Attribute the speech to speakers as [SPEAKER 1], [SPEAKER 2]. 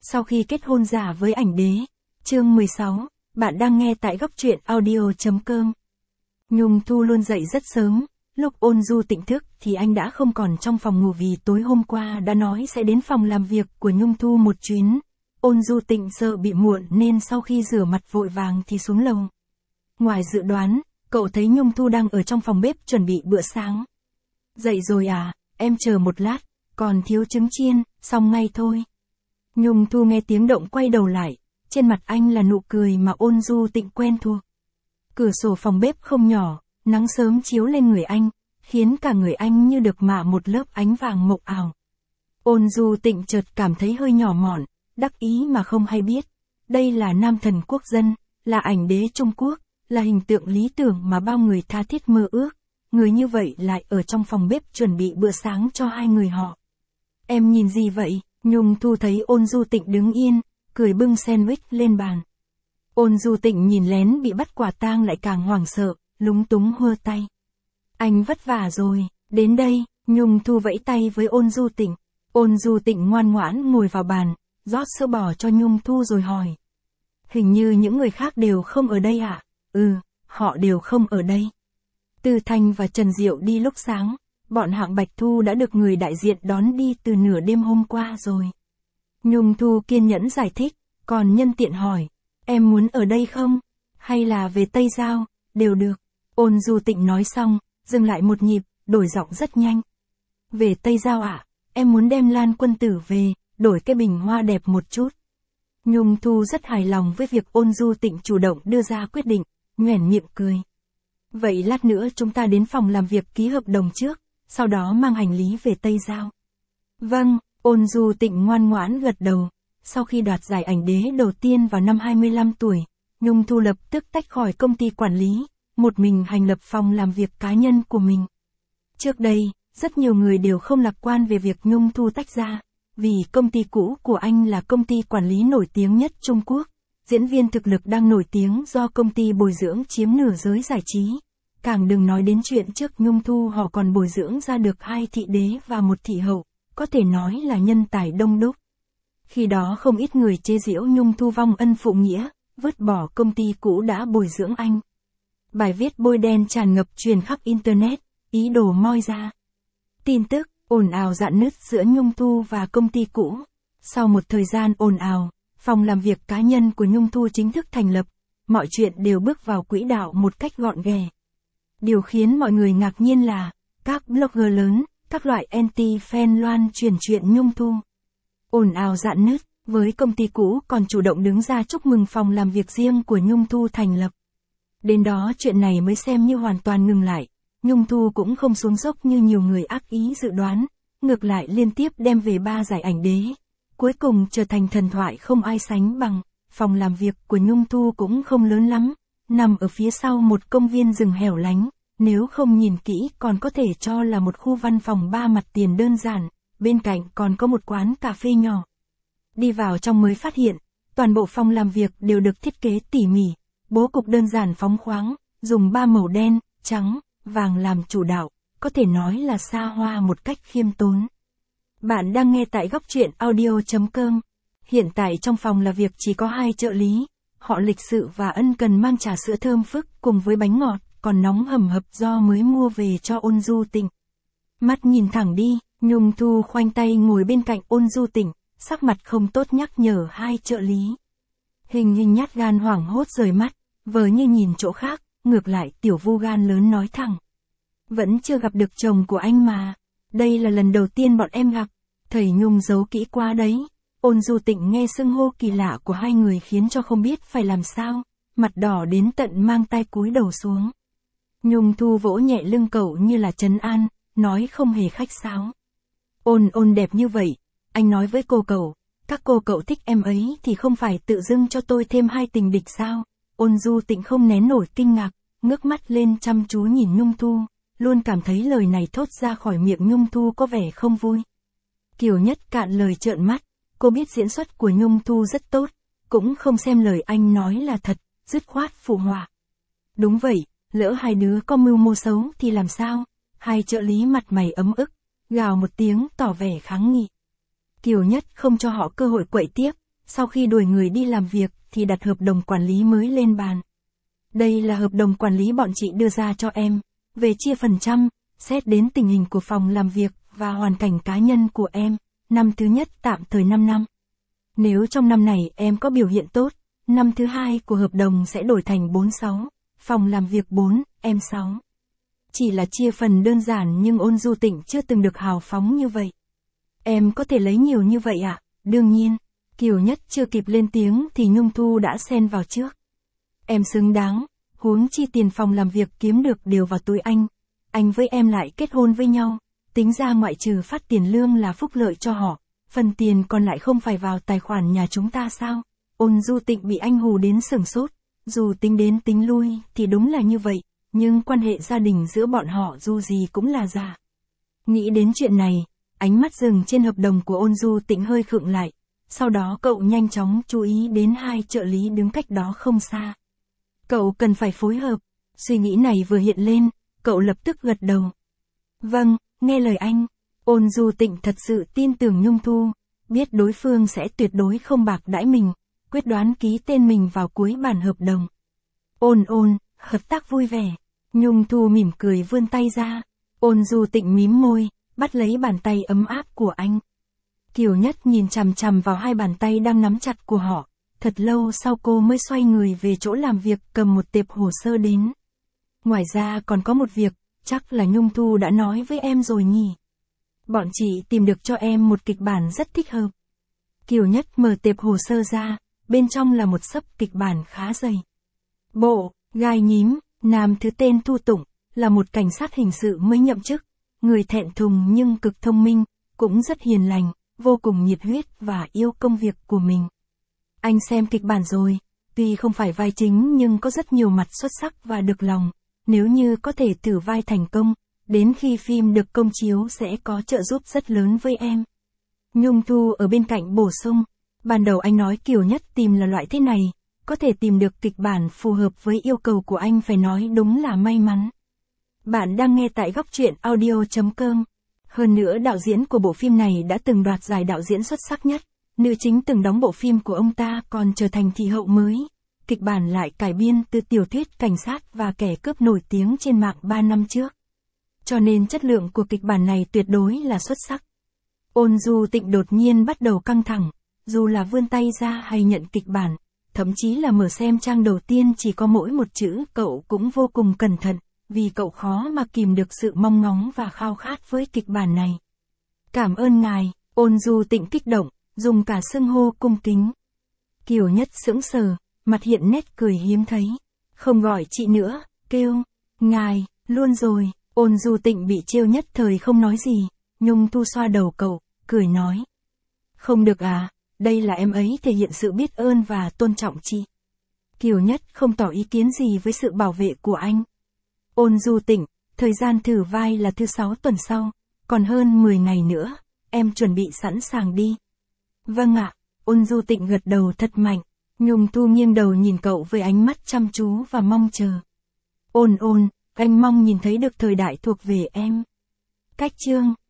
[SPEAKER 1] Sau khi kết hôn giả với ảnh đế. Chương 16, bạn đang nghe tại góc truyện audio.com. Nhung Thu luôn dậy rất sớm, lúc Ôn Du tỉnh thức thì anh đã không còn trong phòng ngủ vì tối hôm qua đã nói sẽ đến phòng làm việc của Nhung Thu một chuyến. Ôn Du tỉnh sợ bị muộn nên sau khi rửa mặt vội vàng thì xuống lầu. Ngoài dự đoán, cậu thấy Nhung Thu đang ở trong phòng bếp chuẩn bị bữa sáng. Dậy rồi à, em chờ một lát, còn thiếu trứng chiên, xong ngay thôi. Nhung Thu nghe tiếng động quay đầu lại, trên mặt anh là nụ cười mà Ôn Du Tịnh quen thuộc. Cửa sổ phòng bếp không nhỏ, nắng sớm chiếu lên người anh, khiến cả người anh như được mạ một lớp ánh vàng mộng ảo. Ôn Du Tịnh chợt cảm thấy hơi nhỏ mọn, đắc ý mà không hay biết. Đây là nam thần quốc dân, là ảnh đế Trung Quốc, là hình tượng lý tưởng mà bao người tha thiết mơ ước. Người như vậy lại ở trong phòng bếp chuẩn bị bữa sáng cho hai người họ. Em nhìn gì vậy? Nhung Thu thấy Ôn Du Tịnh đứng yên, cười bưng sandwich lên bàn. Ôn Du Tịnh nhìn lén bị bắt quả tang lại càng hoảng sợ, lúng túng hơ tay. Anh vất vả rồi, đến đây, Nhung Thu vẫy tay với Ôn Du Tịnh. Ôn Du Tịnh ngoan ngoãn ngồi vào bàn, rót sữa bò cho Nhung Thu rồi hỏi. Hình như những người khác đều không ở đây ạ? Họ đều không ở đây. Từ Thanh và Trần Diệu đi lúc sáng, bọn Hạng Bạch Thu đã được người đại diện đón đi từ nửa đêm hôm qua rồi. Nhung Thu kiên nhẫn giải thích, còn nhân tiện hỏi, em muốn ở đây không? Hay là về Tây Giao, đều được. Ôn Du Tịnh nói xong, dừng lại một nhịp, đổi giọng rất nhanh. Về Tây Giao ạ, em muốn đem Lan Quân Tử về, đổi cái bình hoa đẹp một chút. Nhung Thu rất hài lòng với việc Ôn Du Tịnh chủ động đưa ra quyết định, nhoẻn miệng cười. Vậy lát nữa chúng ta đến phòng làm việc ký hợp đồng trước, sau đó mang hành lý về Tây Giao. Vâng, Ôn Du Tịnh ngoan ngoãn gật đầu. Sau khi đoạt giải ảnh đế đầu tiên vào năm 25 tuổi, Nhung Thu lập tức tách khỏi công ty quản lý, một mình thành lập phòng làm việc cá nhân của mình. Trước đây, rất nhiều người đều không lạc quan về việc Nhung Thu tách ra, vì công ty cũ của anh là công ty quản lý nổi tiếng nhất Trung Quốc. Diễn viên thực lực đang nổi tiếng do công ty bồi dưỡng chiếm nửa giới giải trí. Càng đừng nói đến chuyện trước Nhung Thu họ còn bồi dưỡng ra được 2 thị đế và 1 thị hậu, có thể nói là nhân tài đông đúc. Khi đó không ít người chế giễu Nhung Thu vong ân phụ nghĩa, vứt bỏ công ty cũ đã bồi dưỡng anh. Bài viết bôi đen tràn ngập truyền khắp Internet, ý đồ moi ra. Tin tức, ồn ào rạn nứt giữa Nhung Thu và công ty cũ. Sau một thời gian ồn ào, phòng làm việc cá nhân của Nhung Thu chính thức thành lập, mọi chuyện đều bước vào quỹ đạo một cách gọn ghẽ. Điều khiến mọi người ngạc nhiên là, các blogger lớn, các loại anti-fan loan truyền chuyện Nhung Thu. Ồn ào rạn nứt, với công ty cũ còn chủ động đứng ra chúc mừng phòng làm việc riêng của Nhung Thu thành lập. Đến đó chuyện này mới xem như hoàn toàn ngừng lại, Nhung Thu cũng không xuống dốc như nhiều người ác ý dự đoán, ngược lại liên tiếp đem về 3 giải ảnh đế. Cuối cùng trở thành thần thoại không ai sánh bằng. Phòng làm việc của Nhung Thu cũng không lớn lắm, nằm ở phía sau một công viên rừng hẻo lánh, nếu không nhìn kỹ còn có thể cho là một khu văn phòng 3 mặt tiền đơn giản, bên cạnh còn có một quán cà phê nhỏ. Đi vào trong mới phát hiện, toàn bộ phòng làm việc đều được thiết kế tỉ mỉ, bố cục đơn giản phóng khoáng, dùng 3 màu đen, trắng, vàng làm chủ đạo, có thể nói là xa hoa một cách khiêm tốn. Bạn đang nghe tại góc truyện audio.com. Hiện tại trong phòng là việc chỉ có 2 trợ lý, họ lịch sự và ân cần mang trà sữa thơm phức cùng với bánh ngọt, còn nóng hầm hập do mới mua về cho Ôn Du Tịnh. Mắt nhìn thẳng đi, Nhung Thu khoanh tay ngồi bên cạnh Ôn Du Tịnh, sắc mặt không tốt nhắc nhở 2 trợ lý. Hình nhát gan hoảng hốt rời mắt, vờ như nhìn chỗ khác, ngược lại tiểu vu gan lớn nói thẳng. Vẫn chưa gặp được chồng của anh mà, đây là lần đầu tiên bọn em gặp, thầy Nhung giấu kỹ quá đấy. Ôn Du Tịnh nghe xưng hô kỳ lạ của 2 người khiến cho không biết phải làm sao, mặt đỏ đến tận mang tay cúi đầu xuống. Nhung Thu vỗ nhẹ lưng cậu như là trấn an, nói không hề khách sáo. Ôn đẹp như vậy, anh nói với cô cậu, các cô cậu thích em ấy thì không phải tự dưng cho tôi thêm 2 tình địch sao? Ôn Du Tịnh không nén nổi kinh ngạc, ngước mắt lên chăm chú nhìn Nhung Thu, luôn cảm thấy lời này thốt ra khỏi miệng Nhung Thu có vẻ không vui. Kiều Nhất cạn lời trợn mắt, cô biết diễn xuất của Nhung Thu rất tốt, cũng không xem lời anh nói là thật, dứt khoát phụ họa. Đúng vậy, lỡ 2 đứa có mưu mô xấu thì làm sao? 2 trợ lý mặt mày ấm ức, gào một tiếng tỏ vẻ kháng nghị. Kiều Nhất không cho họ cơ hội quậy tiếp, Sau khi đuổi người đi làm việc thì đặt hợp đồng quản lý mới lên bàn. Đây là hợp đồng quản lý bọn chị đưa ra cho em, về chia phần trăm, xét đến tình hình của phòng làm việc và hoàn cảnh cá nhân của em, năm thứ nhất tạm thời 5 năm. Nếu trong năm này em có biểu hiện tốt, năm thứ hai của hợp đồng sẽ đổi thành 46, phòng làm việc 4, em 6. Chỉ là chia phần đơn giản nhưng Ôn Du Tịnh chưa từng được hào phóng như vậy. Em có thể lấy nhiều như vậy ạ? Đương nhiên. Kiều Nhất chưa kịp lên tiếng thì Nhung Thu đã xen vào trước. Em xứng đáng, huống chi tiền phòng làm việc kiếm được đều vào túi anh với em lại kết hôn với nhau, tính ra ngoại trừ phát tiền lương là phúc lợi cho họ, phần tiền còn lại không phải vào tài khoản nhà chúng ta sao? Ôn Du Tịnh bị anh hù đến sửng sốt, dù tính đến tính lui thì đúng là như vậy, nhưng quan hệ gia đình giữa bọn họ dù gì cũng là giả. Nghĩ đến chuyện này, ánh mắt dừng trên hợp đồng của Ôn Du Tịnh hơi khựng lại, sau đó cậu nhanh chóng chú ý đến hai trợ lý đứng cách đó không xa. Cậu cần phải phối hợp, suy nghĩ này vừa hiện lên, cậu lập tức gật đầu. Vâng, nghe lời anh. Ôn Du Tịnh thật sự tin tưởng Nhung Thu, biết đối phương sẽ tuyệt đối không bạc đãi mình, quyết đoán ký tên mình vào cuối bản hợp đồng. Ôn, hợp tác vui vẻ. Nhung Thu mỉm cười vươn tay ra. Ôn Du Tịnh mím môi, bắt lấy bàn tay ấm áp của anh. Kiều Nhất nhìn chằm chằm vào hai bàn tay đang nắm chặt của họ, thật lâu sau cô mới xoay người về chỗ làm việc cầm một tệp hồ sơ đến. Ngoài ra còn có một việc, chắc là Nhung Thu đã nói với em rồi nhỉ. Bọn chị tìm được cho em một kịch bản rất thích hợp. Kiều Nhất mở tệp hồ sơ ra, bên trong là một xấp kịch bản khá dày. Bộ, gai nhím, nam thứ tên Thu Tụng, là một cảnh sát hình sự mới nhậm chức, người thẹn thùng nhưng cực thông minh, cũng rất hiền lành, vô cùng nhiệt huyết và yêu công việc của mình. Anh xem kịch bản rồi, tuy không phải vai chính nhưng có rất nhiều mặt xuất sắc và được lòng, nếu như có thể thử vai thành công, đến khi phim được công chiếu sẽ có trợ giúp rất lớn với em. Nhung Thu ở bên cạnh bổ sung, ban đầu anh nói Kiều Nhất tìm là loại thế này, có thể tìm được kịch bản phù hợp với yêu cầu của anh phải nói đúng là may mắn. Bạn đang nghe tại Góc Truyện Audio.com. Hơn nữa đạo diễn của bộ phim này đã từng đoạt giải đạo diễn xuất sắc nhất, nữ chính từng đóng bộ phim của ông ta còn trở thành thị hậu mới. Kịch bản lại cải biên từ tiểu thuyết cảnh sát và kẻ cướp nổi tiếng trên mạng 3 năm trước. Cho nên chất lượng của kịch bản này tuyệt đối là xuất sắc. Ôn Du Tịnh đột nhiên bắt đầu căng thẳng, dù là vươn tay ra hay nhận kịch bản, thậm chí là mở xem trang đầu tiên chỉ có mỗi một chữ, cậu cũng vô cùng cẩn thận, vì cậu khó mà kìm được sự mong ngóng và khao khát với kịch bản này. Cảm ơn ngài, Ôn Du Tịnh kích động, dùng cả xưng hô cung kính. Kiều Nhất sững sờ, mặt hiện nét cười hiếm thấy. Không gọi chị nữa, kêu, ngài, luôn rồi. Ôn Du Tịnh bị trêu nhất thời không nói gì. Nhung Thu xoa đầu cậu, cười nói. Không được à, đây là em ấy thể hiện sự biết ơn và tôn trọng chị. Kiều Nhất không tỏ ý kiến gì với sự bảo vệ của anh. Ôn Du Tịnh, thời gian thử vai là thứ 6 tuần sau, còn hơn 10 ngày nữa, em chuẩn bị sẵn sàng đi. Vâng ạ, Ôn Du Tịnh gật đầu thật mạnh. Nhung Thu nghiêng đầu nhìn cậu với ánh mắt chăm chú và mong chờ. Ôn, anh mong nhìn thấy được thời đại thuộc về em. Cách chương